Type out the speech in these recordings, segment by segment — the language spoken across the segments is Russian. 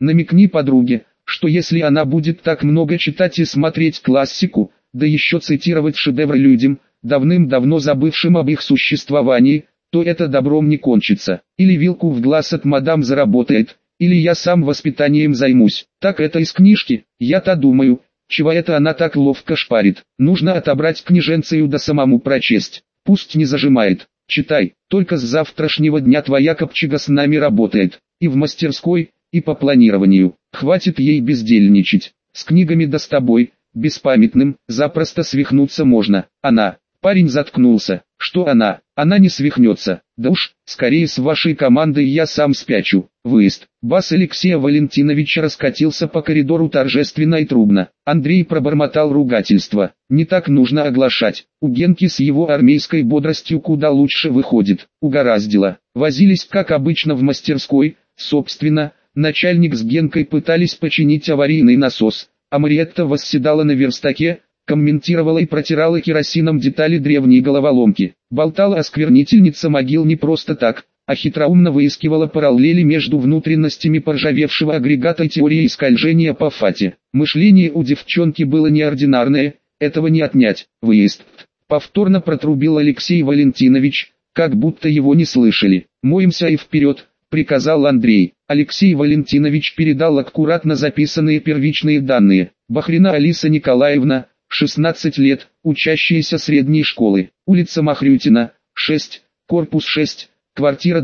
Намекни подруге, что если она будет так много читать и смотреть классику, да еще цитировать шедевры людям, давным-давно забывшим об их существовании, то это добром не кончится. Или вилку в глаз от мадам заработает, или я сам воспитанием займусь. Так это из книжки, я-то думаю, чего это она так ловко шпарит. Нужно отобрать книженцию да самому прочесть. Пусть не зажимает. Читай, только с завтрашнего дня твоя копчега с нами работает. И в мастерской, и по планированию. Хватит ей бездельничать. С книгами да с тобой, беспамятным, запросто свихнуться можно. Она. Парень заткнулся. Что она? Она не свихнется. Да уж, скорее с вашей командой я сам спячу. Выезд. Бас Алексея Валентиновича раскатился по коридору торжественно и трубно. Андрей пробормотал ругательство. Не так нужно оглашать. У Генки с его армейской бодростью куда лучше выходит. Угораздило. Возились как обычно в мастерской. Собственно, начальник с Генкой пытались починить аварийный насос, а Мариетта восседала на верстаке, комментировала и протирала керосином детали древней головоломки. Болтала осквернительница могил не просто так, а хитроумно выискивала параллели между внутренностями поржавевшего агрегата и теорией скольжения по фате. Мышление у девчонки было неординарное, этого не отнять. Выезд. Повторно протрубил Алексей Валентинович, как будто его не слышали. «Моемся и вперед», — приказал Андрей. Алексей Валентинович передал аккуратно записанные первичные данные. Бахрина Алиса Николаевна, 16 лет, учащаяся средней школы. Улица Махрютина, 6, корпус 6, квартира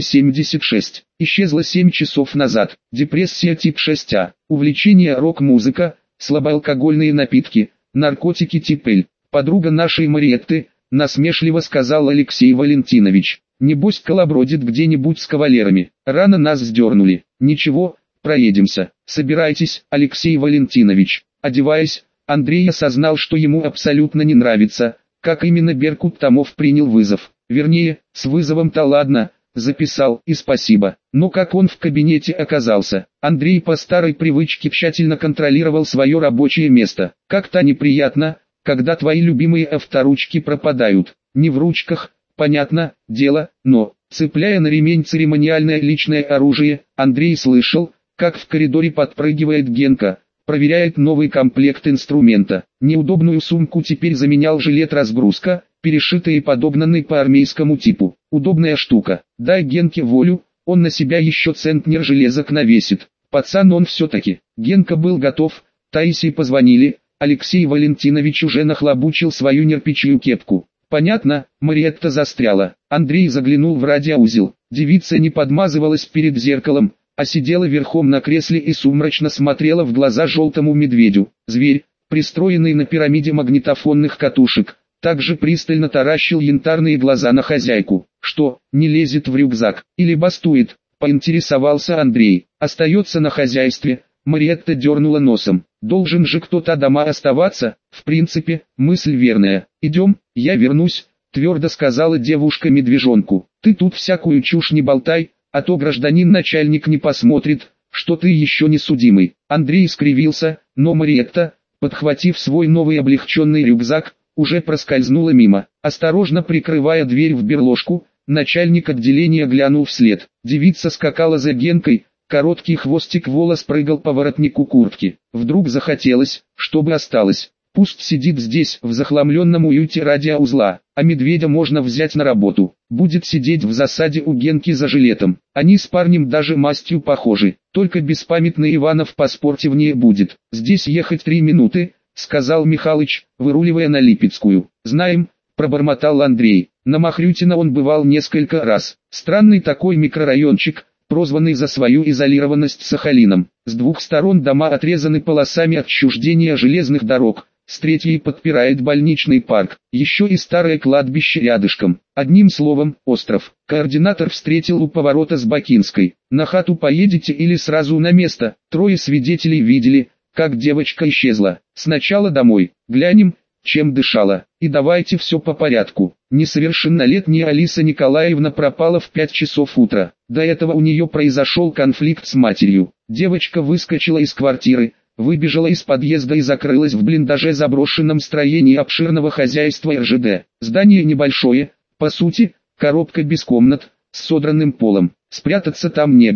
276. Исчезла 7 часов назад. Депрессия тип 6А. Увлечение рок-музыка, слабоалкогольные напитки, наркотики тип Л. Подруга нашей Мариетты, насмешливо сказал Алексей Валентинович. Небось колобродит где-нибудь с кавалерами. Рано нас сдернули. Ничего, проедемся. Собирайтесь, Алексей Валентинович. Одеваясь, Андрей осознал, что ему абсолютно не нравится, как именно Беркут Томов принял вызов. Вернее, с вызовом-то ладно, записал и спасибо. Но как он в кабинете оказался? Андрей по старой привычке тщательно контролировал свое рабочее место. Как-то неприятно, когда твои любимые авторучки пропадают. Не в ручках, понятно, дело, но, цепляя на ремень церемониальное личное оружие, Андрей слышал, как в коридоре подпрыгивает Генка, проверяет новый комплект инструмента. Неудобную сумку теперь заменял жилет-разгрузка, перешитый и подогнанный по армейскому типу. Удобная штука. Дай Генке волю, он на себя еще центнер железок навесит. Пацан он все-таки. Генка был готов, Таисии позвонили, Алексей Валентинович уже нахлобучил свою нерпичью кепку. Понятно, Мариетта застряла. Андрей заглянул в радиоузел. Девица не подмазывалась перед зеркалом, а сидела верхом на кресле и сумрачно смотрела в глаза желтому медведю. Зверь, пристроенный на пирамиде магнитофонных катушек, также пристально таращил янтарные глаза на хозяйку. «Что, не лезет в рюкзак, или бастует?» — поинтересовался Андрей. «Остается на хозяйстве». Мариетта дернула носом. «Должен же кто-то дома оставаться?» «В принципе, мысль верная. Идем, я вернусь», — твердо сказала девушка медвежонку. «Ты тут всякую чушь не болтай, а то гражданин-начальник не посмотрит, что ты еще не судимый». Андрей скривился, но Мариетта, подхватив свой новый облегченный рюкзак, уже проскользнула мимо. Осторожно прикрывая дверь в берложку, начальник отделения глянул вслед. Девица скакала за Генкой, короткий хвостик волос прыгал по воротнику куртки. Вдруг захотелось, чтобы осталось. Пусть сидит здесь, в захламленном уюте радиоузла, а медведя можно взять на работу. Будет сидеть в засаде у Генки за жилетом. Они с парнем даже мастью похожи, только беспамятный Иванов поспортивнее будет. «Здесь ехать 3 минуты», — сказал Михалыч, выруливая на Липецкую. «Знаем», — пробормотал Андрей. На Махрютина он бывал несколько раз. Странный такой микрорайончик, прозванный за свою изолированность Сахалином. С двух сторон дома отрезаны полосами отчуждения железных дорог, с третьей подпирает больничный парк, еще и старое кладбище рядышком. Одним словом, остров. Координатор встретил у поворота с Бакинской. «На хату поедете или сразу на место?» Трое свидетелей видели, как девочка исчезла. «Сначала домой, глянем, чем дышала, и давайте все по порядку». Несовершеннолетняя Алиса Николаевна пропала в 5 часов утра. До этого у нее произошел конфликт с матерью. Девочка выскочила из квартиры, выбежала из подъезда и закрылась в блиндаже заброшенном строении обширного хозяйства РЖД. Здание небольшое, по сути, коробка без комнат, с содранным полом. Спрятаться там негде.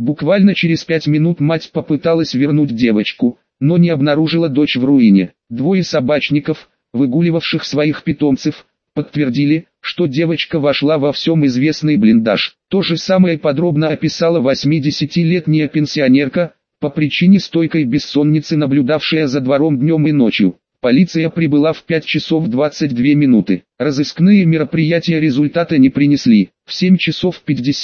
Буквально через 5 минут мать попыталась вернуть девочку, но не обнаружила дочь в руине. Двое собачников, выгуливавших своих питомцев, подтвердили, что девочка вошла во всем известный блиндаж. То же самое подробно описала 80-летняя пенсионерка, по причине стойкой бессонницы, наблюдавшая за двором днем и ночью. Полиция прибыла в 5 часов 22 минуты. Разыскные мероприятия результата не принесли. В 7 часов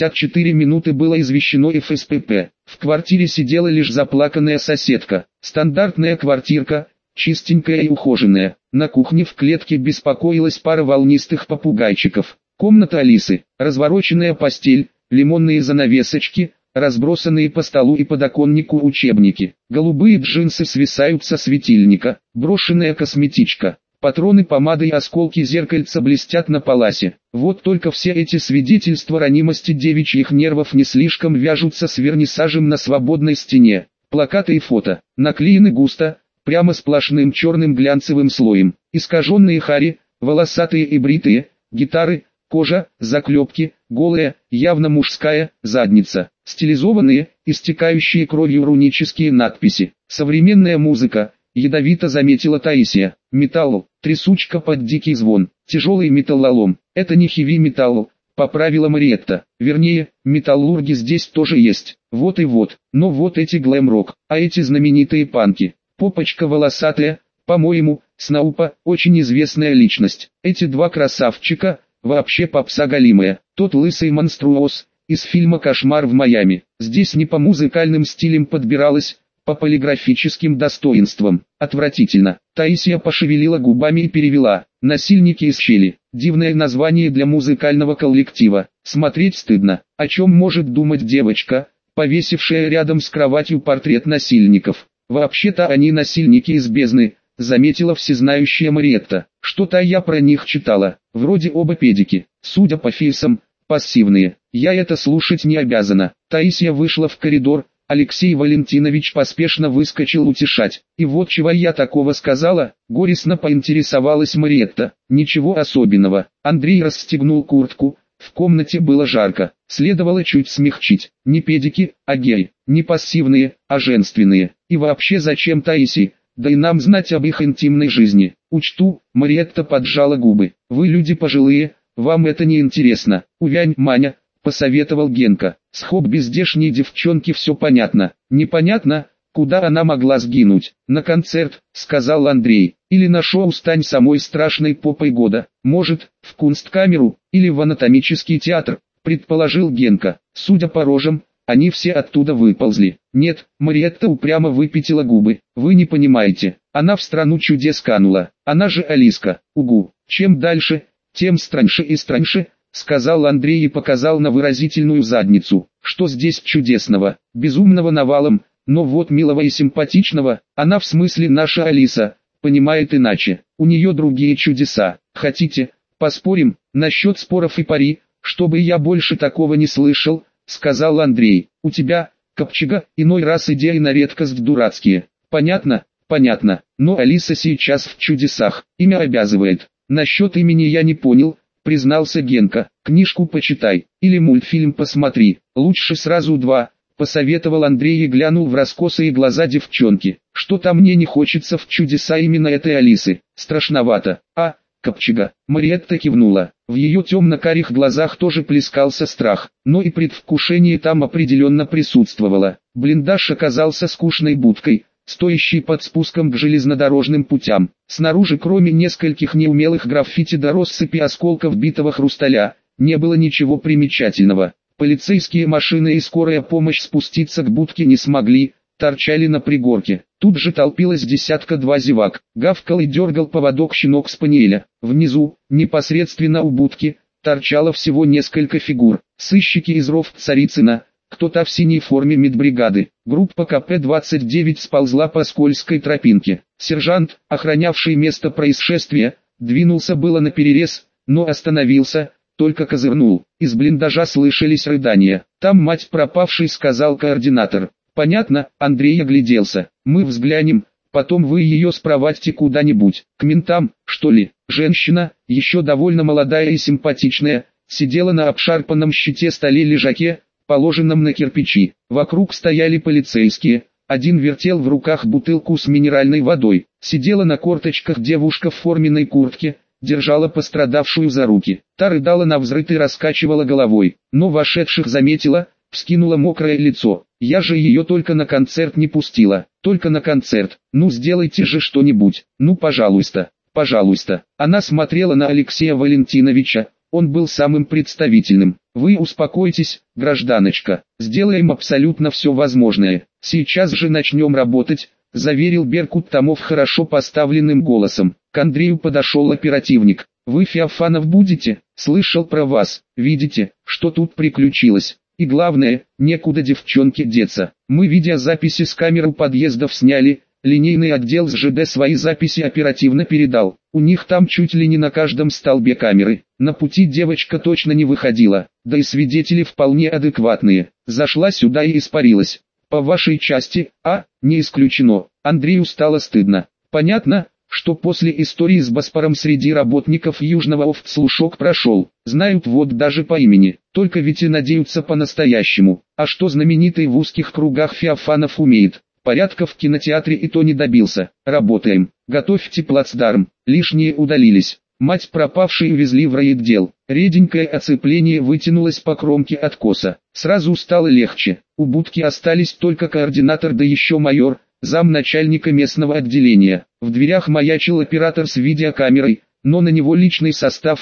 54 минуты было извещено ФСПП. В квартире сидела лишь заплаканная соседка. Стандартная квартирка, чистенькая и ухоженная. На кухне в клетке беспокоилась пара волнистых попугайчиков. Комната Алисы, развороченная постель, лимонные занавесочки, разбросанные по столу и подоконнику учебники. Голубые джинсы свисают со светильника, брошенная косметичка. Патроны помады и осколки зеркальца блестят на паласе. Вот только все эти свидетельства ранимости девичьих нервов не слишком вяжутся с вернисажем на свободной стене. Плакаты и фото, наклеены густо, прямо сплошным черным глянцевым слоем. Искаженные хари, волосатые и бритые, гитары, кожа, заклепки, голая, явно мужская, задница. Стилизованные, истекающие кровью рунические надписи. Современная музыка, ядовито заметила Таисия. Металл, трясучка под дикий звон, тяжелый металлолом. Это не хеви-металл, поправила Мариетта. Вернее, металлурги здесь тоже есть. Вот и вот. Но вот эти глэм-рок, а эти знаменитые панки. Попочка волосатая, по-моему, Снаупа, очень известная личность. Эти два красавчика, вообще попса галимая. Тот лысый монструоз из фильма «Кошмар в Майами». Здесь не по музыкальным стилям подбиралась, по полиграфическим достоинствам. Отвратительно. Таисия пошевелила губами и перевела. «Насильники из щели». Дивное название для музыкального коллектива. Смотреть стыдно. О чем может думать девочка, повесившая рядом с кроватью портрет насильников? Вообще-то они насильники из бездны, заметила всезнающая Мариетта. Что-то я про них читала. Вроде оба педики. Судя по фейсам, пассивные. Я это слушать не обязана. Таисия вышла в коридор. Алексей Валентинович поспешно выскочил утешать. И вот чего я такого сказала, горестно поинтересовалась Мариетта. Ничего особенного. Андрей расстегнул куртку. В комнате было жарко. Следовало чуть смягчить. Не педики, а геи. Не пассивные, а женственные. И вообще зачем Таисии? Да и нам знать об их интимной жизни. Учту. Мариетта поджала губы. Вы люди пожилые, вам это не интересно. Увянь, Маня, посоветовал Генка. С хобби здешней девчонки все понятно. Непонятно, куда она могла сгинуть. На концерт, сказал Андрей. Или на шоу «Стань самой страшной попой года». Может, в Кунсткамеру, или в анатомический театр, предположил Генка. Судя по рожам, они все оттуда выползли. Нет, Мариетта упрямо выпятила губы. Вы не понимаете. Она в страну чудес канула. Она же Алиска. Угу. Чем дальше, тем страньше и страньше, сказал Андрей и показал на выразительную задницу. Что здесь чудесного? Безумного навалом, но вот милого и симпатичного. Она в смысле наша Алиса, понимает иначе. У нее другие чудеса. Хотите, поспорим, насчет споров и пари, чтобы я больше такого не слышал, сказал Андрей. У тебя, Копчега, иной раз идеи на редкость дурацкие. Понятно, понятно, но Алиса сейчас в чудесах, имя обязывает. Насчет имени я не понял, признался Генка. Книжку почитай, или мультфильм посмотри, лучше сразу два, посоветовал Андрей и глянул в раскосые глаза девчонки. Что-то мне не хочется в чудеса именно этой Алисы, страшновато. А, Копчега, Мариетта кивнула. В ее темно-карих глазах тоже плескался страх, но и предвкушение там определенно присутствовало. Блиндаж оказался скучной будкой, стоящей под спуском к железнодорожным путям. Снаружи, кроме нескольких неумелых граффити до россыпи осколков битого хрусталя, не было ничего примечательного. Полицейские машины и скорая помощь спуститься к будке не смогли, торчали на пригорке. Тут же толпилось десятка-два зевак. Гавкал и дергал поводок щенок-спаниеля. Внизу, непосредственно у будки, торчало всего несколько фигур. Сыщики из ров Царицына, кто-то в синей форме медбригады. Группа КП-29 сползла по скользкой тропинке. Сержант, охранявший место происшествия, двинулся было наперерез, но остановился, только козырнул. Из блиндажа слышались рыдания. «Там мать пропавшей», — сказал координатор. «Понятно», — Андрей огляделся. «Мы взглянем, потом вы ее спровадьте куда-нибудь. К ментам, что ли?» Женщина, еще довольно молодая и симпатичная, сидела на обшарпанном щите столе-лежаке, положенном на кирпичи. Вокруг стояли полицейские. Один вертел в руках бутылку с минеральной водой. Сидела на корточках девушка в форменной куртке, держала пострадавшую за руки. Та рыдала навзрыд и раскачивала головой, но вошедших заметила, вскинула мокрое лицо. Я же ее только на концерт не пустила. Только на концерт. Ну сделайте же что-нибудь. Ну пожалуйста, пожалуйста. Она смотрела на Алексея Валентиновича. Он был самым представительным. Вы успокойтесь, гражданочка. Сделаем абсолютно все возможное. Сейчас же начнем работать, заверил Беркут Томов хорошо поставленным голосом. К Андрею подошел оперативник. Вы Феофанов будете? Слышал про вас. Видите, что тут приключилось. И главное, некуда девчонке деться. Мы видеозаписи с камер у подъездов сняли. Линейный отдел с ЖД свои записи оперативно передал. У них там чуть ли не на каждом столбе камеры. На пути девочка точно не выходила. Да и свидетели вполне адекватные. Зашла сюда и испарилась. По вашей части, не исключено. Андрею стало стыдно. Понятно, что после истории с Боспором среди работников Южного ОФТ слушок прошел. Знают вот даже по имени. Только ведь и надеются по-настоящему. А что знаменитый в узких кругах Феофанов умеет? Порядка в кинотеатре и то не добился. Работаем. Готовьте плацдарм. Лишние удалились. Мать пропавшей увезли в райотдел. Реденькое оцепление вытянулось по кромке откоса. Сразу стало легче. У будки остались только координатор да еще майор, замначальника местного отделения. В дверях маячил оператор с видеокамерой, но на него личный состав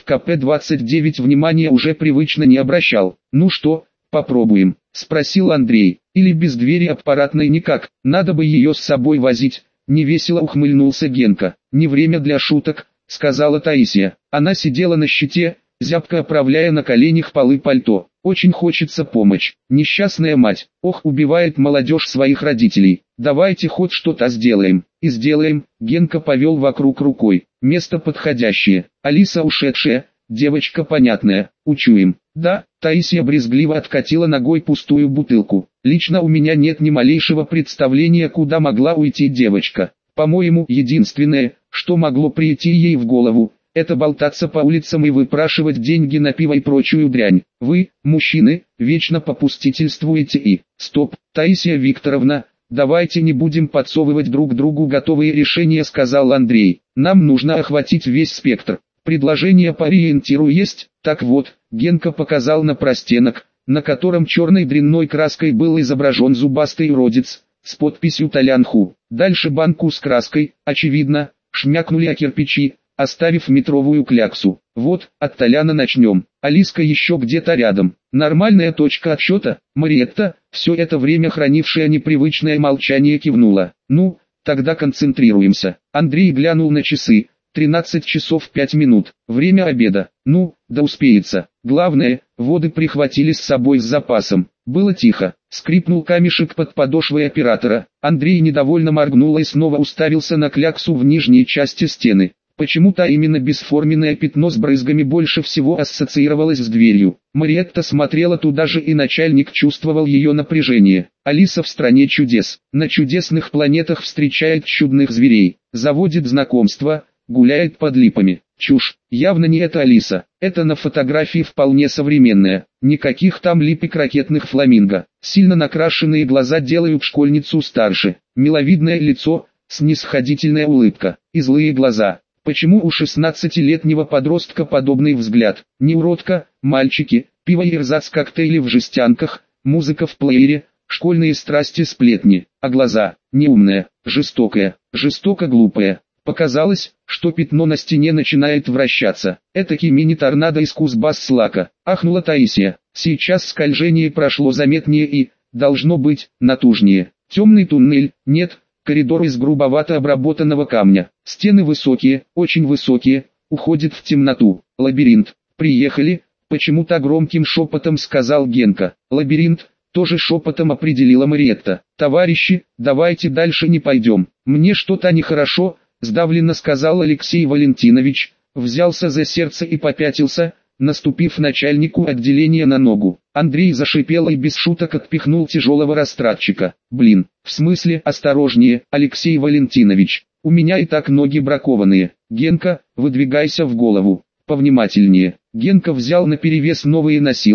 КП-29 внимания уже привычно не обращал. «Ну что, попробуем?» — спросил Андрей. «Или без двери аппаратной никак, надо бы ее с собой возить?» Невесело ухмыльнулся Генка. «Не время для шуток», — сказала Таисия. Она сидела на щите, зябко оправляя на коленях полы пальто. «Очень хочется помочь. Несчастная мать, убивает молодежь своих родителей. Давайте хоть что-то сделаем». «И сделаем», — Генка повел вокруг рукой. «Место подходящее. Алиса ушедшая, девочка понятная. Учуем». «Да», — Таисия брезгливо откатила ногой пустую бутылку. «Лично у меня нет ни малейшего представления, куда могла уйти девочка. По-моему, единственное, что могло прийти ей в голову, это болтаться по улицам и выпрашивать деньги на пиво и прочую дрянь. Вы, мужчины, вечно попустительствуете и... Стоп, Таисия Викторовна, давайте не будем подсовывать друг другу готовые решения, сказал Андрей. Нам нужно охватить весь спектр. Предложение по ориентиру есть? Так вот, Генка показал на простенок, на котором черной дрянной краской был изображен зубастый уродец, с подписью «Толянху». Дальше банку с краской, очевидно, шмякнули о кирпичи, оставив метровую кляксу. Вот, от Толяна начнем. Алиска еще где-то рядом. Нормальная точка отсчета. Мариетта, все это время хранившая непривычное молчание, кивнула. Ну, тогда концентрируемся. Андрей глянул на часы. 13 часов 5 минут. Время обеда. Ну, да успеется. Главное, воды прихватили с собой с запасом. Было тихо. Скрипнул камешек под подошвой оператора. Андрей недовольно моргнул и снова уставился на кляксу в нижней части стены. Почему-то именно бесформенное пятно с брызгами больше всего ассоциировалось с дверью. Мариетта смотрела туда же, и начальник чувствовал ее напряжение. Алиса в стране чудес. На чудесных планетах встречает чудных зверей. Заводит знакомства, гуляет под липами. Чушь. Явно не это Алиса. Это на фотографии вполне современная. Никаких там липик ракетных фламинго. Сильно накрашенные глаза делают школьницу старше. Миловидное лицо, снисходительная улыбка и злые глаза. Почему у 16-летнего подростка подобный взгляд? Не уродка, мальчики, пиво и эрзац-коктейли в жестянках, музыка в плеере, школьные страсти, сплетни, а глаза, неумная, жестокая, жестоко-глупая. Показалось, что пятно на стене начинает вращаться. Этакий мини-торнадо из Кузбасс-Слака. Ахнула Таисия. Сейчас скольжение прошло заметнее и, должно быть, натужнее. Темный туннель, нет, коридор из грубовато обработанного камня. Стены высокие, очень высокие, уходит в темноту. Лабиринт. Приехали, почему-то громким шепотом сказал Генка. Лабиринт, тоже шепотом определила Мариетта. Товарищи, давайте дальше не пойдем. Мне что-то нехорошо, сдавленно сказал Алексей Валентинович, взялся за сердце и попятился, наступив начальнику отделения на ногу. Андрей зашипел и без шуток отпихнул тяжелого растратчика. «Блин, в смысле осторожнее, Алексей Валентинович, у меня и так ноги бракованные. Генка, выдвигайся в голову, повнимательнее». Генка взял наперевес новые носилки,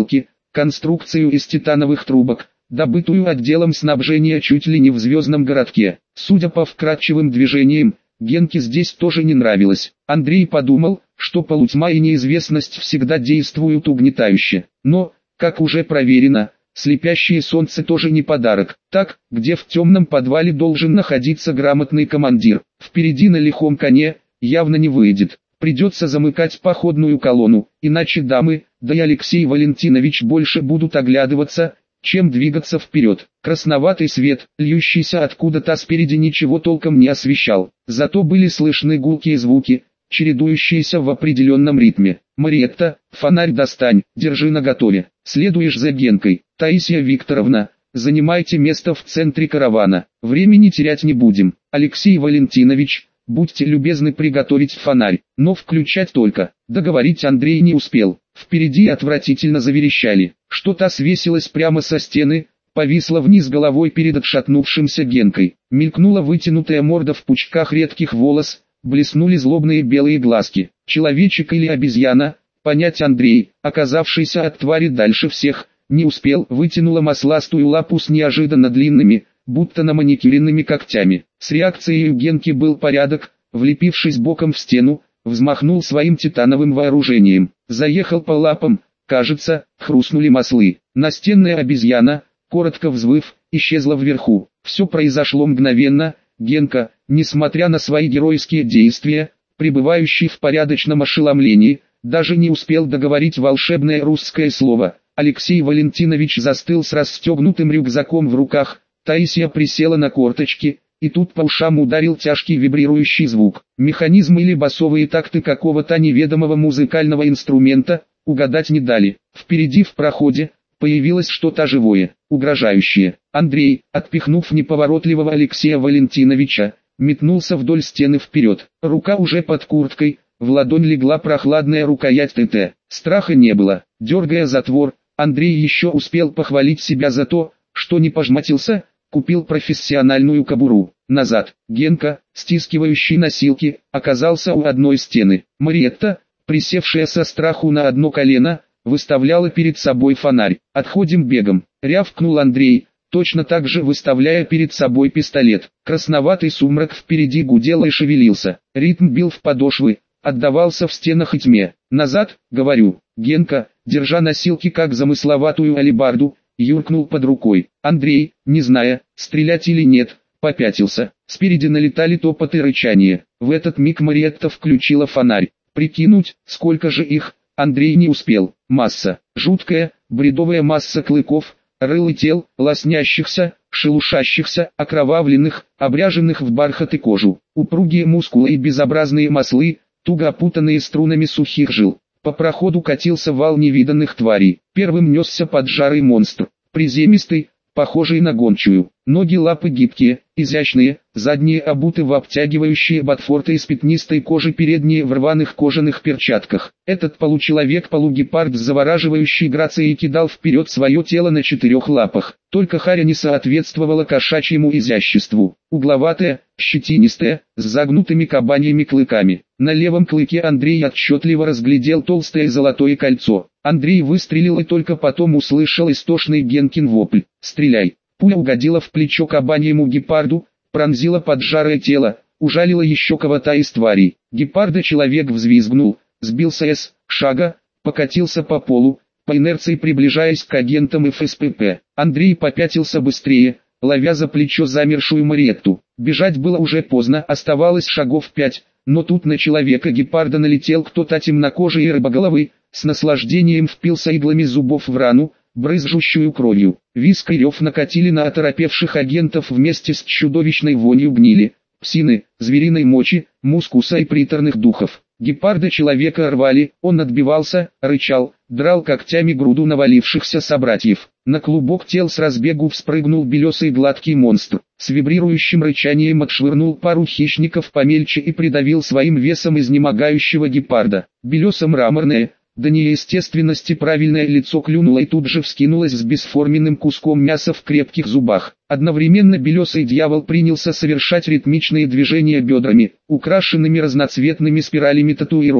конструкцию из титановых трубок, добытую отделом снабжения чуть ли не в звездном городке. Судя по вкрадчивым движениям, Генке здесь тоже не нравилось. Андрей подумал, что полутьма и неизвестность всегда действуют угнетающе. Но, как уже проверено, слепящее солнце тоже не подарок. Так, где в темном подвале должен находиться грамотный командир, впереди на лихом коне, явно не выйдет. Придется замыкать походную колонну, иначе дамы, да и Алексей Валентинович больше будут оглядываться, чем двигаться вперед. Красноватый свет, льющийся откуда-то спереди, ничего толком не освещал. Зато были слышны гулкие звуки, чередующиеся в определенном ритме. «Мариетта, фонарь достань, держи наготове. Следуешь за Генкой. Таисия Викторовна, занимайте место в центре каравана. Времени терять не будем. Алексей Валентинович, будьте любезны приготовить фонарь, но включать только». Договорить Андрей не успел. Впереди отвратительно заверещали. Что-то свесилось прямо со стены, повисло вниз головой перед отшатнувшимся Генкой. Мелькнула вытянутая морда в пучках редких волос, блеснули злобные белые глазки. Человечек или обезьяна, понять Андрей, оказавшийся от твари дальше всех, не успел. Вытянула масластую лапу с неожиданно длинными, будто наманикюренными когтями. С реакцией у Генки был порядок. Влепившись боком в стену, взмахнул своим титановым вооружением. Заехал по лапам, кажется, хрустнули маслы. Настенная обезьяна, коротко взвыв, исчезла вверху. Все произошло мгновенно. Генка, несмотря на свои геройские действия, пребывающий в порядочном ошеломлении, даже не успел договорить волшебное русское слово. Алексей Валентинович застыл с расстегнутым рюкзаком в руках. Таисия присела на корточки, и тут по ушам ударил тяжкий вибрирующий звук. Механизм или басовые такты какого-то неведомого музыкального инструмента, угадать не дали. Впереди в проходе появилось что-то живое, угрожающее. Андрей, отпихнув неповоротливого Алексея Валентиновича, метнулся вдоль стены вперед. Рука уже под курткой, в ладонь легла прохладная рукоять ТТ. Страха не было. Дергая затвор, Андрей еще успел похвалить себя за то, что не пожматился, купил профессиональную кобуру. Назад. Генка, стискивающий носилки, оказался у одной стены. Мариетта, присевшая со страху на одно колено, выставляла перед собой фонарь. «Отходим бегом», — рявкнул Андрей, точно так же выставляя перед собой пистолет. Красноватый сумрак впереди гудел и шевелился. Ритм бил в подошвы, отдавался в стенах и тьме. «Назад», — говорю. Генка, держа носилки как замысловатую алебарду, юркнул под рукой. Андрей, не зная, стрелять или нет, попятился. Спереди налетали топот и рычание. В этот миг Мариетта включила фонарь. Прикинуть, сколько же их, Андрей не успел. Масса, жуткая, бредовая масса клыков, рыл и тел, лоснящихся, шелушащихся, окровавленных, обряженных в бархат и кожу. Упругие мускулы и безобразные маслы, туго опутанные струнами сухих жил. По проходу катился вал невиданных тварей. Первым несся поджарый монстр, приземистый, похожий на гончую. Ноги лапы гибкие, изящные, задние обуты в обтягивающие ботфорты из пятнистой кожи, передние в рваных кожаных перчатках. Этот получеловек-полугепард с завораживающей грацией кидал вперед свое тело на 4 лапах. Только харя не соответствовала кошачьему изяществу. Угловатая, щетинистая, с загнутыми кабаньими клыками. На левом клыке Андрей отчетливо разглядел толстое золотое кольцо. Андрей выстрелил и только потом услышал истошный Генкин вопль. «Стреляй!» Пуля угодила в плечо кабаньему гепарду, пронзила поджарое тело, ужалила еще кого-то из тварей. Гепарда человек взвизгнул, сбился с шага, покатился по полу, по инерции приближаясь к агентам ФСПП. Андрей попятился быстрее, ловя за плечо замершую Мариетту. Бежать было уже поздно, оставалось шагов 5, но тут на человека-гепарда налетел кто-то темнокожий и рыбоголовый, с наслаждением впился иглами зубов в рану, брызжущую кровью. Визг и рев накатили на оторопевших агентов вместе с чудовищной вонью гнили, псины, звериной мочи, мускуса и приторных духов. Гепарда человека рвали, он отбивался, рычал, драл когтями груду навалившихся собратьев. На клубок тел с разбегу вспрыгнул белесый гладкий монстр. С вибрирующим рычанием отшвырнул пару хищников помельче и придавил своим весом изнемогающего гепарда. Белесо-мраморное, до неестественности правильное лицо клюнуло и тут же вскинулось с бесформенным куском мяса в крепких зубах. Одновременно белесый дьявол принялся совершать ритмичные движения бедрами, украшенными разноцветными спиралями татуировок.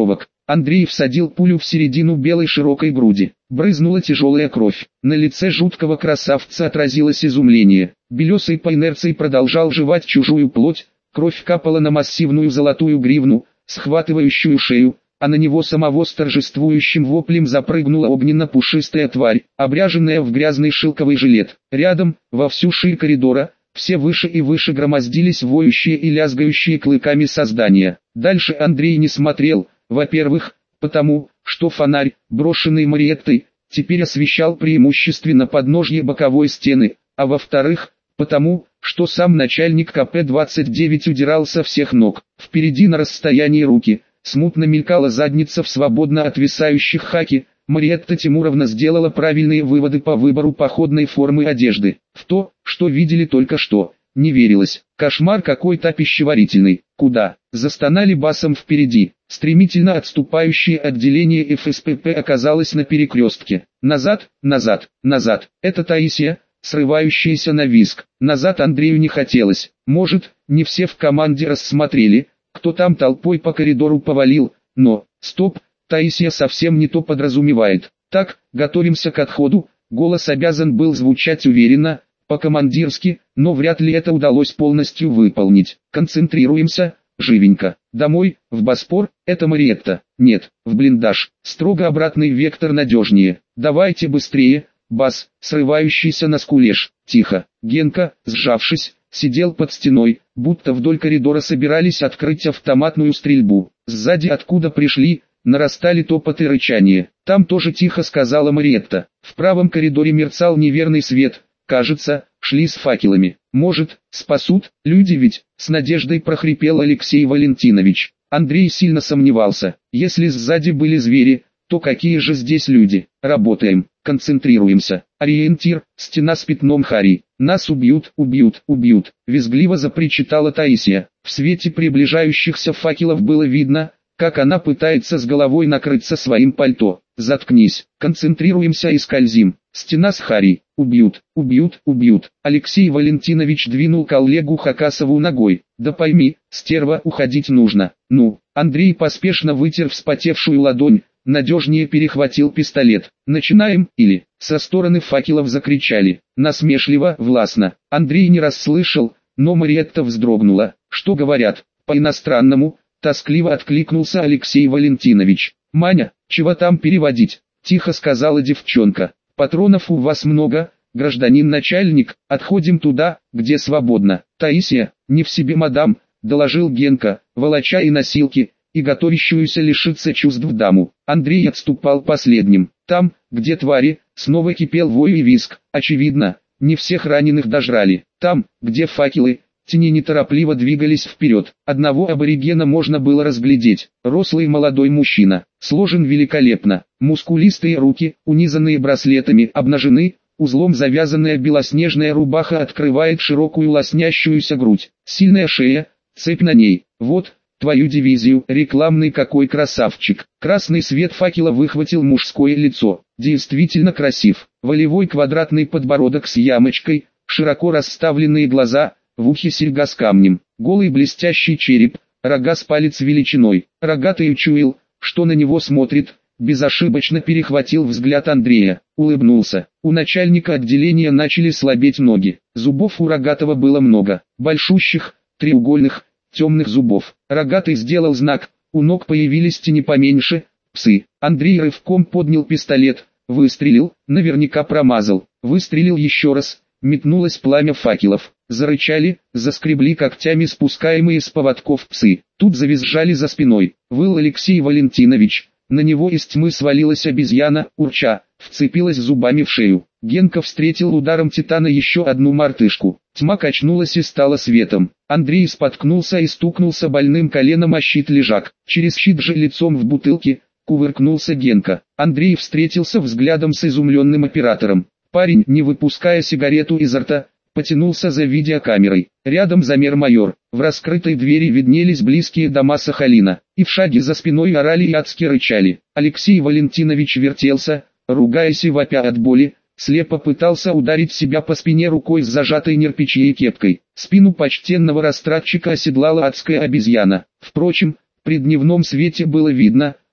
Андрей всадил пулю в середину белой широкой груди. Брызнула тяжелая кровь. На лице жуткого красавца отразилось изумление. Белесый по инерции продолжал жевать чужую плоть. Кровь капала на массивную золотую гривну, схватывающую шею, а на него самого с торжествующим воплем запрыгнула огненно-пушистая тварь, обряженная в грязный шелковый жилет. Рядом, во всю ширь коридора, все выше и выше громоздились воющие и лязгающие клыками создания. Дальше Андрей не смотрел, во-первых, потому, что фонарь, брошенный Мариеттой, теперь освещал преимущественно подножье боковой стены, а во-вторых, потому, что сам начальник КП-29 удирал со всех ног. Впереди на расстоянии руки, смутно мелькала задница в свободно отвисающих хаки. Мариетта Тимуровна сделала правильные выводы по выбору походной формы одежды. В то, что видели только что, не верилось. Кошмар какой-то пищеварительный. Куда? Застонали басом впереди. Стремительно отступающее отделение ФСПП оказалось на перекрестке. Назад, назад, назад. Это Таисия, срывающаяся на визг. Назад Андрею не хотелось. Может, не все в команде рассмотрели, кто там толпой по коридору повалил, но, стоп, Таисия совсем не то подразумевает. Так, готовимся к отходу. Голос обязан был звучать уверенно, по-командирски, но вряд ли это удалось полностью выполнить. Концентрируемся, живенько. Домой, в Боспор, это Мариетта. Нет, в блиндаж. Строго обратный вектор надежнее. Давайте быстрее, бас, срывающийся на скулеж. Тихо. Генка, сжавшись, сидел под стеной, будто вдоль коридора собирались открыть автоматную стрельбу. Сзади откуда пришли, нарастали топот и рычание. Там тоже тихо сказала Мариетта. В правом коридоре мерцал неверный свет. Кажется, шли с факелами. Может, спасут, люди ведь, с надеждой прохрипел Алексей Валентинович. Андрей сильно сомневался. Если сзади были звери, то какие же здесь люди? Работаем, концентрируемся. Ориентир, стена с пятном Хари. Нас убьют, убьют, убьют. Визгливо запричитала Таисия. В свете приближающихся факелов было видно, как она пытается с головой накрыться своим пальто. Заткнись, концентрируемся и скользим. Стена с Хари. Убьют, убьют, убьют. Алексей Валентинович двинул коллегу Хакасову ногой. Да пойми, стерва, уходить нужно. Ну, Андрей поспешно вытер вспотевшую ладонь, надежнее перехватил пистолет. Начинаем, или, со стороны факелов закричали. Насмешливо, властно. Андрей не расслышал, но Мариетта вздрогнула. Что говорят? По-иностранному, тоскливо откликнулся Алексей Валентинович. Маня, чего там переводить? Тихо сказала девчонка. Патронов у вас много, гражданин начальник, отходим туда, где свободно. Таисия, не в себе мадам, доложил Генка, волоча и носилки, и готовящуюся лишиться чувств даму. Андрей отступал последним. Там, где твари, снова кипел вой и визг. Очевидно, не всех раненых дожрали. Там, где факелы, тени неторопливо двигались вперед. Одного аборигена можно было разглядеть. Рослый молодой мужчина, сложен великолепно. Мускулистые руки, унизанные браслетами, обнажены, узлом завязанная белоснежная рубаха открывает широкую лоснящуюся грудь. Сильная шея, цепь на ней. Вот, твою дивизию, рекламный какой красавчик. Красный свет факела выхватил мужское лицо. Действительно красив. Волевой квадратный подбородок с ямочкой, широко расставленные глаза, в ухе серьга с камнем, голый блестящий череп, рога с палец величиной. Рогатый учуял, что на него смотрит, безошибочно перехватил взгляд Андрея, улыбнулся. У начальника отделения начали слабеть ноги. Зубов у Рогатого было много, большущих, треугольных, темных зубов. Рогатый сделал знак, у ног появились тени поменьше, псы. Андрей рывком поднял пистолет, выстрелил, наверняка промазал. Выстрелил еще раз, метнулось пламя факелов. Зарычали, заскребли когтями спускаемые с поводков псы. Тут завизжали за спиной. Выл Алексей Валентинович. На него из тьмы свалилась обезьяна, урча, вцепилась зубами в шею. Генка встретил ударом титана еще одну мартышку. Тьма качнулась и стала светом. Андрей споткнулся и стукнулся больным коленом о щит лежак. Через щит же лицом в бутылке, кувыркнулся Генка. Андрей встретился взглядом с изумленным оператором. Парень, не выпуская сигарету изо рта, потянулся за видеокамерой. Рядом замер майор. В раскрытой двери виднелись близкие дома Сахалина. И в шаге за спиной орали и адски рычали. Алексей Валентинович вертелся, ругаясь и вопя от боли, слепо пытался ударить себя по спине рукой с зажатой нерпичьей кепкой. Спину почтенного растратчика оседлала адская обезьяна. Впрочем, при дневном свете было видно,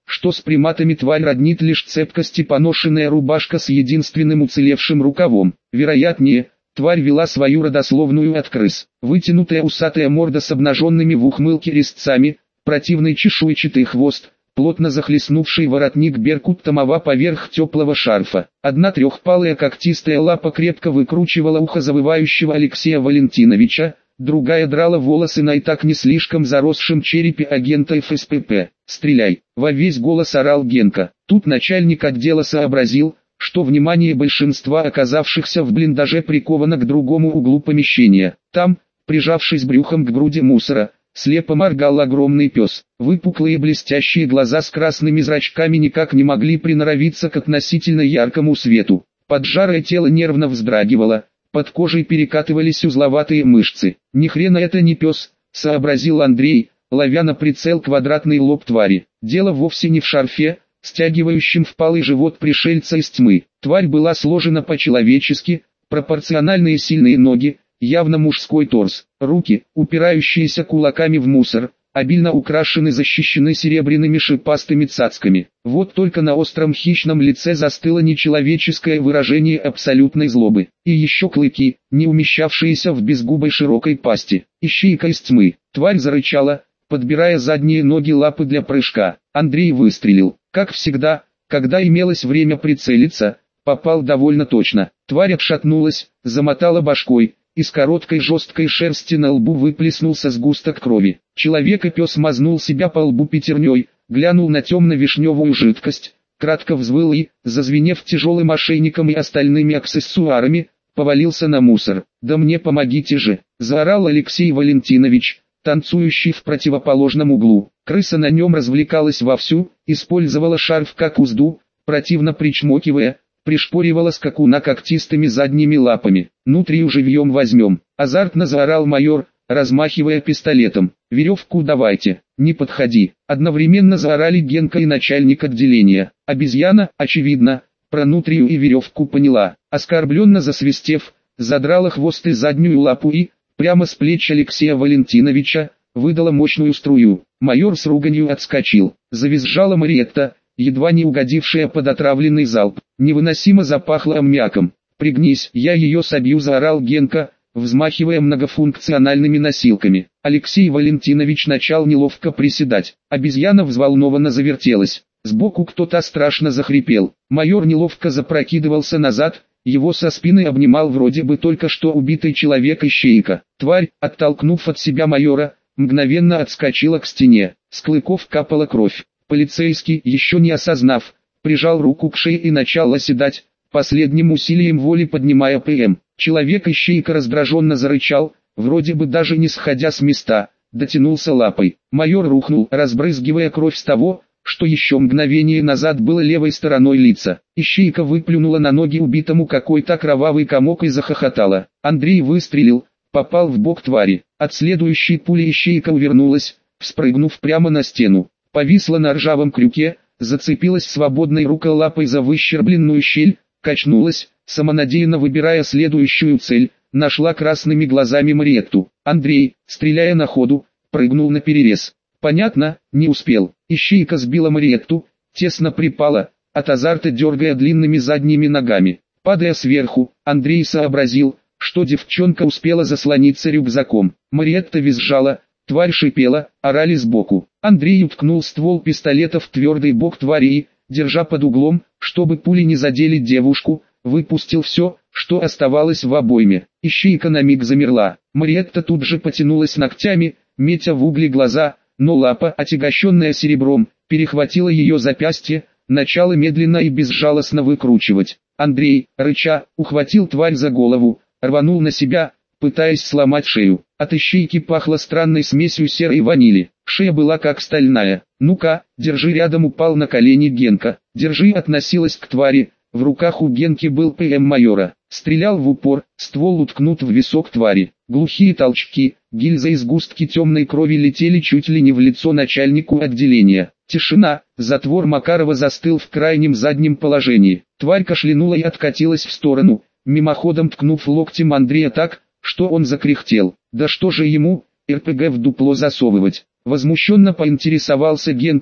что с приматами тварь роднит лишь цепкость и поношенная рубашка с единственным уцелевшим рукавом. Вероятнее, тварь вела свою родословную от крыс. Вытянутая усатая морда с обнаженными в ухмылке резцами, противный чешуйчатый хвост, плотно захлестнувший воротник беркут томова поверх теплого шарфа. Одна трехпалая когтистая лапа крепко выкручивала ухо завывающего Алексея Валентиновича, другая драла волосы на и так не слишком заросшем черепе агента ФСПП. «Стреляй!» — во весь голос орал Генка. Тут начальник отдела сообразил, что внимание большинства оказавшихся в блиндаже приковано к другому углу помещения. Там, прижавшись брюхом к груди мусора, слепо моргал огромный пес. Выпуклые блестящие глаза с красными зрачками никак не могли приноровиться к относительно яркому свету. Поджарое тело нервно вздрагивало, под кожей перекатывались узловатые мышцы. «Ни хрена это не пес», — сообразил Андрей, ловя на прицел квадратный лоб твари. Дело вовсе не в шарфе, стягивающем впалый живот пришельца из тьмы. Тварь была сложена по-человечески, пропорциональные сильные ноги, явно мужской торс, руки, упирающиеся кулаками в мусор, обильно украшены, защищены серебряными шипастыми цацками. Вот только на остром хищном лице застыло нечеловеческое выражение абсолютной злобы. И еще клыки, не умещавшиеся в безгубой широкой пасти. «Ищейка из тьмы!» Тварь зарычала, подбирая задние ноги лапы для прыжка. Андрей выстрелил. Как всегда, когда имелось время прицелиться, попал довольно точно. Тварь отшатнулась, замотала башкой. Из короткой жесткой шерсти на лбу выплеснулся сгусток крови. Человек и пес мазнул себя по лбу пятерней, глянул на темно-вишневую жидкость, кратко взвыл и, зазвенев тяжелым ошейником и остальными аксессуарами, повалился на мусор. «Да мне помогите же!» — заорал Алексей Валентинович, танцующий в противоположном углу. Крыса на нем развлекалась вовсю, использовала шарф как узду, противно причмокивая, пришпоривала скакуна когтистыми задними лапами. «Нутрию живьем возьмем!» — азартно заорал майор, размахивая пистолетом. «Веревку давайте, не подходи!» Одновременно заорали Генка и начальник отделения. Обезьяна, очевидно, про нутрию и веревку поняла. Оскорбленно засвистев, задрала хвост и заднюю лапу и, прямо с плеч Алексея Валентиновича, выдала мощную струю. Майор с руганью отскочил. Завизжала Мариетта, едва не угодившая под отравленный залп. Невыносимо запахло аммиаком. «Пригнись, я ее собью!» — заорал Генка, взмахивая многофункциональными носилками. Алексей Валентинович начал неловко приседать. Обезьяна взволнованно завертелась. Сбоку кто-то страшно захрипел. Майор неловко запрокидывался назад, его со спины обнимал вроде бы только что убитый человек-ищейка. Тварь, оттолкнув от себя майора, мгновенно отскочила к стене. С клыков капала кровь. Полицейский, еще не осознав, прижал руку к шее и начал оседать, последним усилием воли поднимая ПМ. Человек-ищейка раздраженно зарычал, вроде бы даже не сходя с места, дотянулся лапой. Майор рухнул, разбрызгивая кровь с того, что еще мгновение назад было левой стороной лица. Ищейка выплюнула на ноги убитому какой-то кровавый комок и захохотала. Андрей выстрелил, попал в бок твари. От следующей пули ищейка увернулась, вспрыгнув прямо на стену. Повисла на ржавом крюке, зацепилась свободной рукой лапой за выщербленную щель, качнулась, самонадеянно выбирая следующую цель, нашла красными глазами Мариетту. Андрей, стреляя на ходу, прыгнул на перерез. Понятно, не успел. Ищейка сбила Мариетту, тесно припала, от азарта дергая длинными задними ногами. Падая сверху, Андрей сообразил, что девчонка успела заслониться рюкзаком. Мариетта визжала, тварь шипела, орали сбоку. Андрей уткнул ствол пистолета в твердый бок твари и, держа под углом, чтобы пули не задели девушку, выпустил все, что оставалось в обойме. Ищейка на миг замерла. Мариетта тут же потянулась ногтями, метя в угли глаза, но лапа, отягощенная серебром, перехватила ее запястье, начала медленно и безжалостно выкручивать. Андрей, рыча, ухватил тварь за голову, рванул на себя, пытаясь сломать шею. От ищейки пахло странной смесью серой ванили. Шея была как стальная. «Ну-ка, держи!» рядом упал на колени Генка. «Держи!» относилась к твари. В руках у Генки был ПМ майора. Стрелял в упор, ствол уткнут в висок твари. Глухие толчки, гильзы и сгустки темной крови летели чуть ли не в лицо начальнику отделения. Тишина, затвор Макарова застыл в крайнем заднем положении. Тварь кашлянула и откатилась в сторону, мимоходом ткнув локтем Андрея так, что он закряхтел. «Да что же ему, РПГ в дупло засовывать?» Возмущенно поинтересовался Генка,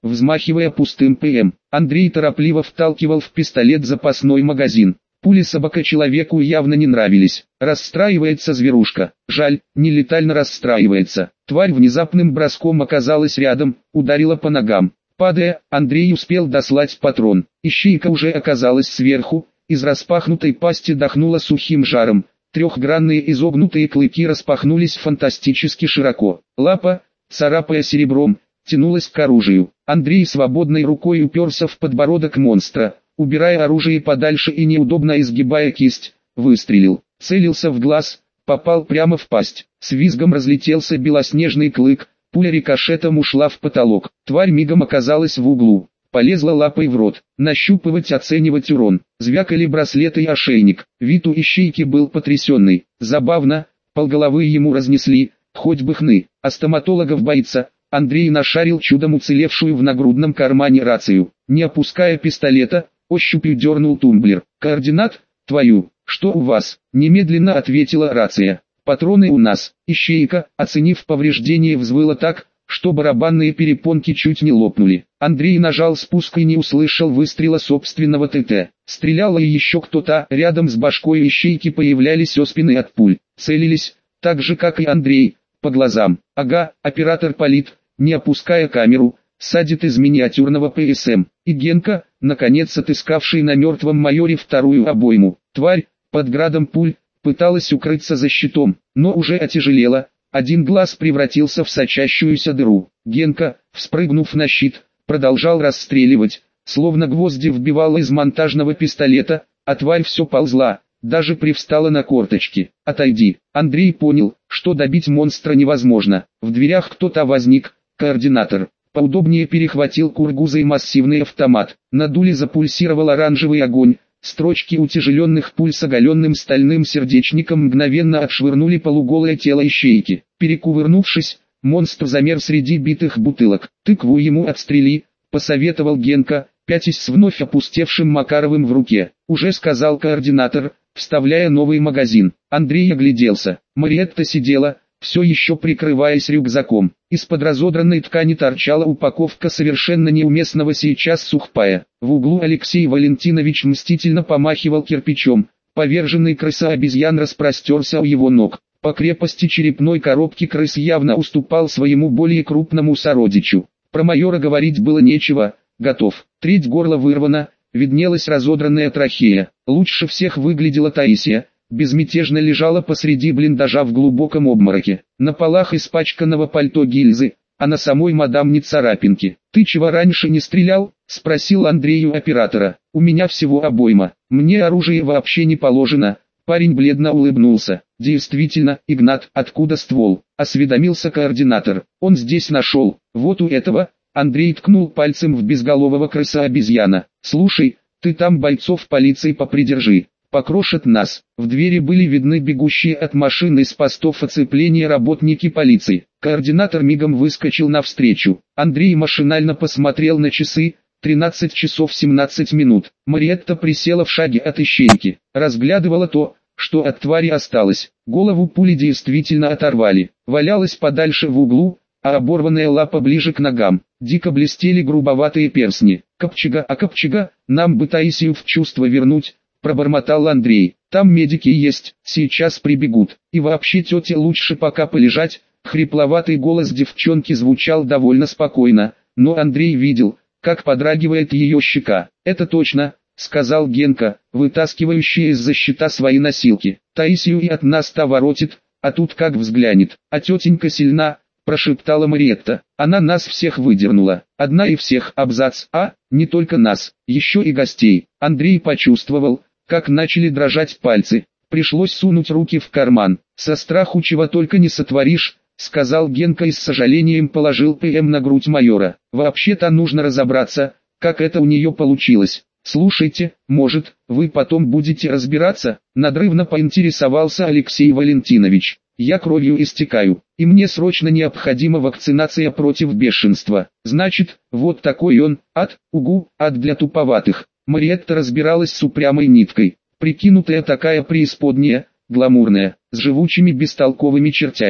взмахивая пустым ПМ. Андрей торопливо вталкивал в пистолет запасной магазин. Пули собака человеку явно не нравились. Расстраивается зверушка. Жаль, не летально расстраивается. Тварь внезапным броском оказалась рядом, ударила по ногам. Падая, Андрей успел дослать патрон. Ищейка уже оказалась сверху, из распахнутой пасти дохнула сухим жаром. Трехгранные изогнутые клыки распахнулись фантастически широко. Лапа, царапая серебром, тянулась к оружию. Андрей свободной рукой уперся в подбородок монстра, убирая оружие подальше и неудобно изгибая кисть, выстрелил. Целился в глаз, попал прямо в пасть. С визгом разлетелся белоснежный клык, пуля рикошетом ушла в потолок. Тварь мигом оказалась в углу. Полезла лапой в рот, нащупывать, оценивать урон. Звякали браслеты и ошейник. Вид у ищейки был потрясенный. Забавно, полголовы ему разнесли, хоть бы хны. А стоматологов боится. Андрей нашарил чудом уцелевшую в нагрудном кармане рацию. Не опуская пистолета, ощупью дернул тумблер. «Координат? Твою, что у вас?» Немедленно ответила рация. «Патроны у нас». Ищейка, оценив повреждение, взвыла так, что барабанные перепонки чуть не лопнули. Андрей нажал спуск и не услышал выстрела собственного ТТ. Стреляла и еще кто-то. Рядом с башкой ищейки появлялись оспины от пуль. Целились, так же как и Андрей, по глазам. Ага, оператор палит, не опуская камеру, садит из миниатюрного ПСМ. И Генка, наконец отыскавший на мертвом майоре вторую обойму. Тварь, под градом пуль, пыталась укрыться за щитом, но уже отяжелела. Один глаз превратился в сочащуюся дыру. Генка, вспрыгнув на щит, продолжал расстреливать, словно гвозди вбивал из монтажного пистолета, а тварь все ползла, даже привстала на корточки. «Отойди». Андрей понял, что добить монстра невозможно. В дверях кто-то возник, координатор. Поудобнее перехватил кургузый массивный автомат. На дуле запульсировал оранжевый огонь. Строчки утяжеленных пуль с оголенным стальным сердечником мгновенно отшвырнули полуголое тело ищейки. Перекувырнувшись, монстр замер среди битых бутылок. «Тыкву ему отстрели», — посоветовал Генка, пятясь с вновь опустевшим Макаровым в руке. «Уже сказал координатор», вставляя новый магазин. Андрей огляделся. Мариетта сидела, все еще прикрываясь рюкзаком. Из-под разодранной ткани торчала упаковка совершенно неуместного сейчас сухпая. В углу Алексей Валентинович мстительно помахивал кирпичом. Поверженный крыса-обезьян распростерся у его ног. По крепости черепной коробки крыс явно уступал своему более крупному сородичу. Про майора говорить было нечего. Готов. Треть горла вырвана, виднелась разодранная трахея. Лучше всех выглядела Таисия. Безмятежно лежала посреди блиндажа в глубоком обмороке. На полах испачканного пальто гильзы, а на самой мадам не царапинки. «Ты чего раньше не стрелял?» — спросил Андрей у оператора. «У меня всего обойма. Мне оружие вообще не положено». Парень бледно улыбнулся. «Действительно, Игнат, откуда ствол?» — осведомился координатор. «Он здесь нашел. Вот у этого». Андрей ткнул пальцем в безголового крыса-обезьяна. «Слушай, ты там бойцов полиции попридержи. Покрошат нас». В двери были видны бегущие от машины с постов оцепления работники полиции. Координатор мигом выскочил навстречу. Андрей машинально посмотрел на часы. 13 часов 17 минут. Мариетта присела в шаге от ищейки. Разглядывала то, что от твари осталось. Голову пули действительно оторвали. Валялась подальше в углу, а оборванная лапа ближе к ногам. Дико блестели грубоватые перстни. «Копчега, нам бы Таисию в чувство вернуть», — пробормотал Андрей. «Там медики есть, сейчас прибегут. И вообще тете лучше пока полежать». Хрипловатый голос девчонки звучал довольно спокойно, но Андрей видел, как подрагивает ее щека. «Это точно», — сказал Генка, вытаскивающий из-за щита свои носилки. «Таисию и от нас-то воротит, а тут как взглянет. А тетенька сильна», — прошептала Мариетта. «Она нас всех выдернула. Одна и всех, абзац. А, не только нас, еще и гостей». Андрей почувствовал, как начали дрожать пальцы. Пришлось сунуть руки в карман. «Со страху чего только не сотворишь», — сказал Генка и с сожалением положил ПМ на грудь майора. «Вообще-то нужно разобраться, как это у нее получилось. Слушайте, может, вы потом будете разбираться?» Надрывно поинтересовался Алексей Валентинович. «Я кровью истекаю, и мне срочно необходима вакцинация против бешенства. Значит, вот такой он, ад для туповатых». Мариетта разбиралась с упрямой ниткой. Прикинутая такая преисподняя, гламурная, с живучими бестолковыми чертями.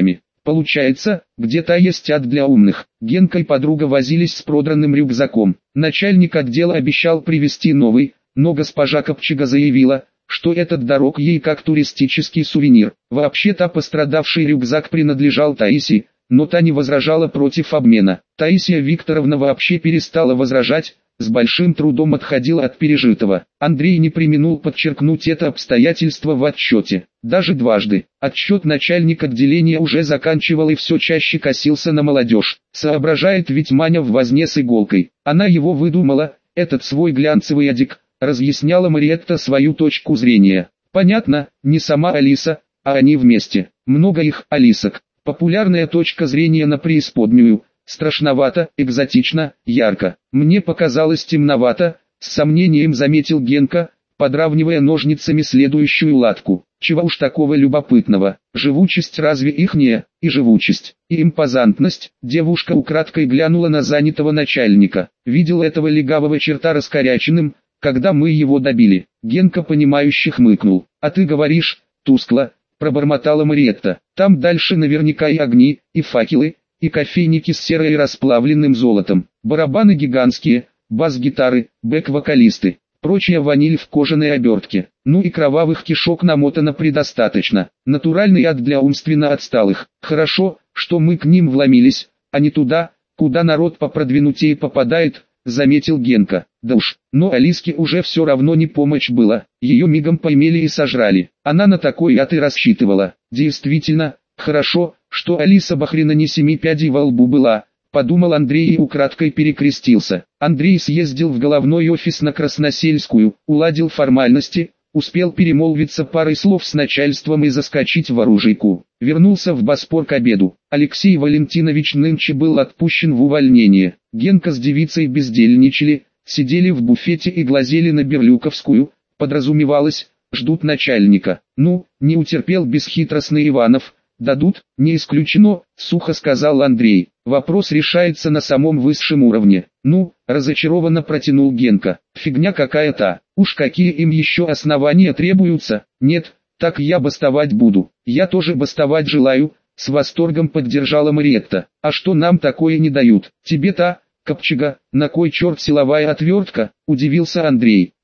Получается, где-то есть ад для умных. Генка и подруга возились с продранным рюкзаком. Начальник отдела обещал привезти новый, но госпожа Копчега заявила, что этот дорог ей как туристический сувенир. Вообще-то пострадавший рюкзак принадлежал Таисе, но та не возражала против обмена. Таисия Викторовна вообще перестала возражать, с большим трудом отходила от пережитого. Андрей не преминул подчеркнуть это обстоятельство в отчете. Даже дважды. Отчет начальник отделения уже заканчивал и все чаще косился на молодежь. Соображает ведь Маня в возне с иголкой. Она его выдумала, этот свой глянцевый адик, разъясняла Мариетта свою точку зрения. Понятно, не сама Алиса, а они вместе. Много их Алисок. Популярная точка зрения на преисподнюю. Страшновато, экзотично, ярко. Мне показалось темновато, с сомнением заметил Генка, подравнивая ножницами следующую латку. Чего уж такого любопытного, живучесть разве ихняя, и живучесть, и импозантность. Девушка украдкой глянула на занятого начальника. Видел этого легавого черта раскоряченным, когда мы его добили. Генка понимающе хмыкнул. А ты говоришь, тускло, пробормотала Мариетта. Там дальше наверняка и огни, и факелы, и кофейники с серой и расплавленным золотом, барабаны гигантские, бас-гитары, бэк-вокалисты, прочая ваниль в кожаной обертке. Ну и кровавых кишок намотано предостаточно. Натуральный ад для умственно отсталых. Хорошо, что мы к ним вломились, а не туда, куда народ попродвинутее попадает, заметил Генка. Да уж, но Алиске уже все равно не помочь было. Ее мигом поймели и сожрали. Она на такой ад и рассчитывала. Действительно, хорошо, что Алиса Бахрина не семи пядей во лбу была, подумал Андрей и украдкой перекрестился. Андрей съездил в головной офис на Красносельскую, уладил формальности, успел перемолвиться парой слов с начальством и заскочить в оружейку. Вернулся в Боспор к обеду. Алексей Валентинович нынче был отпущен в увольнение. Генка с девицей бездельничали, сидели в буфете и глазели на Берлюковскую, подразумевалось, ждут начальника. Ну, не утерпел бесхитростный Иванов. «Дадут, не исключено», — сухо сказал Андрей. «Вопрос решается на самом высшем уровне». «Ну», — разочарованно протянул Генка. «Фигня какая-то. Уж какие им еще основания требуются? Нет, так я бастовать буду». «Я тоже бастовать желаю», — с восторгом поддержала Мариетта. «А что нам такое не дают? Тебе-то, Копчега, на кой черт силовая отвертка?» — удивился Андрей.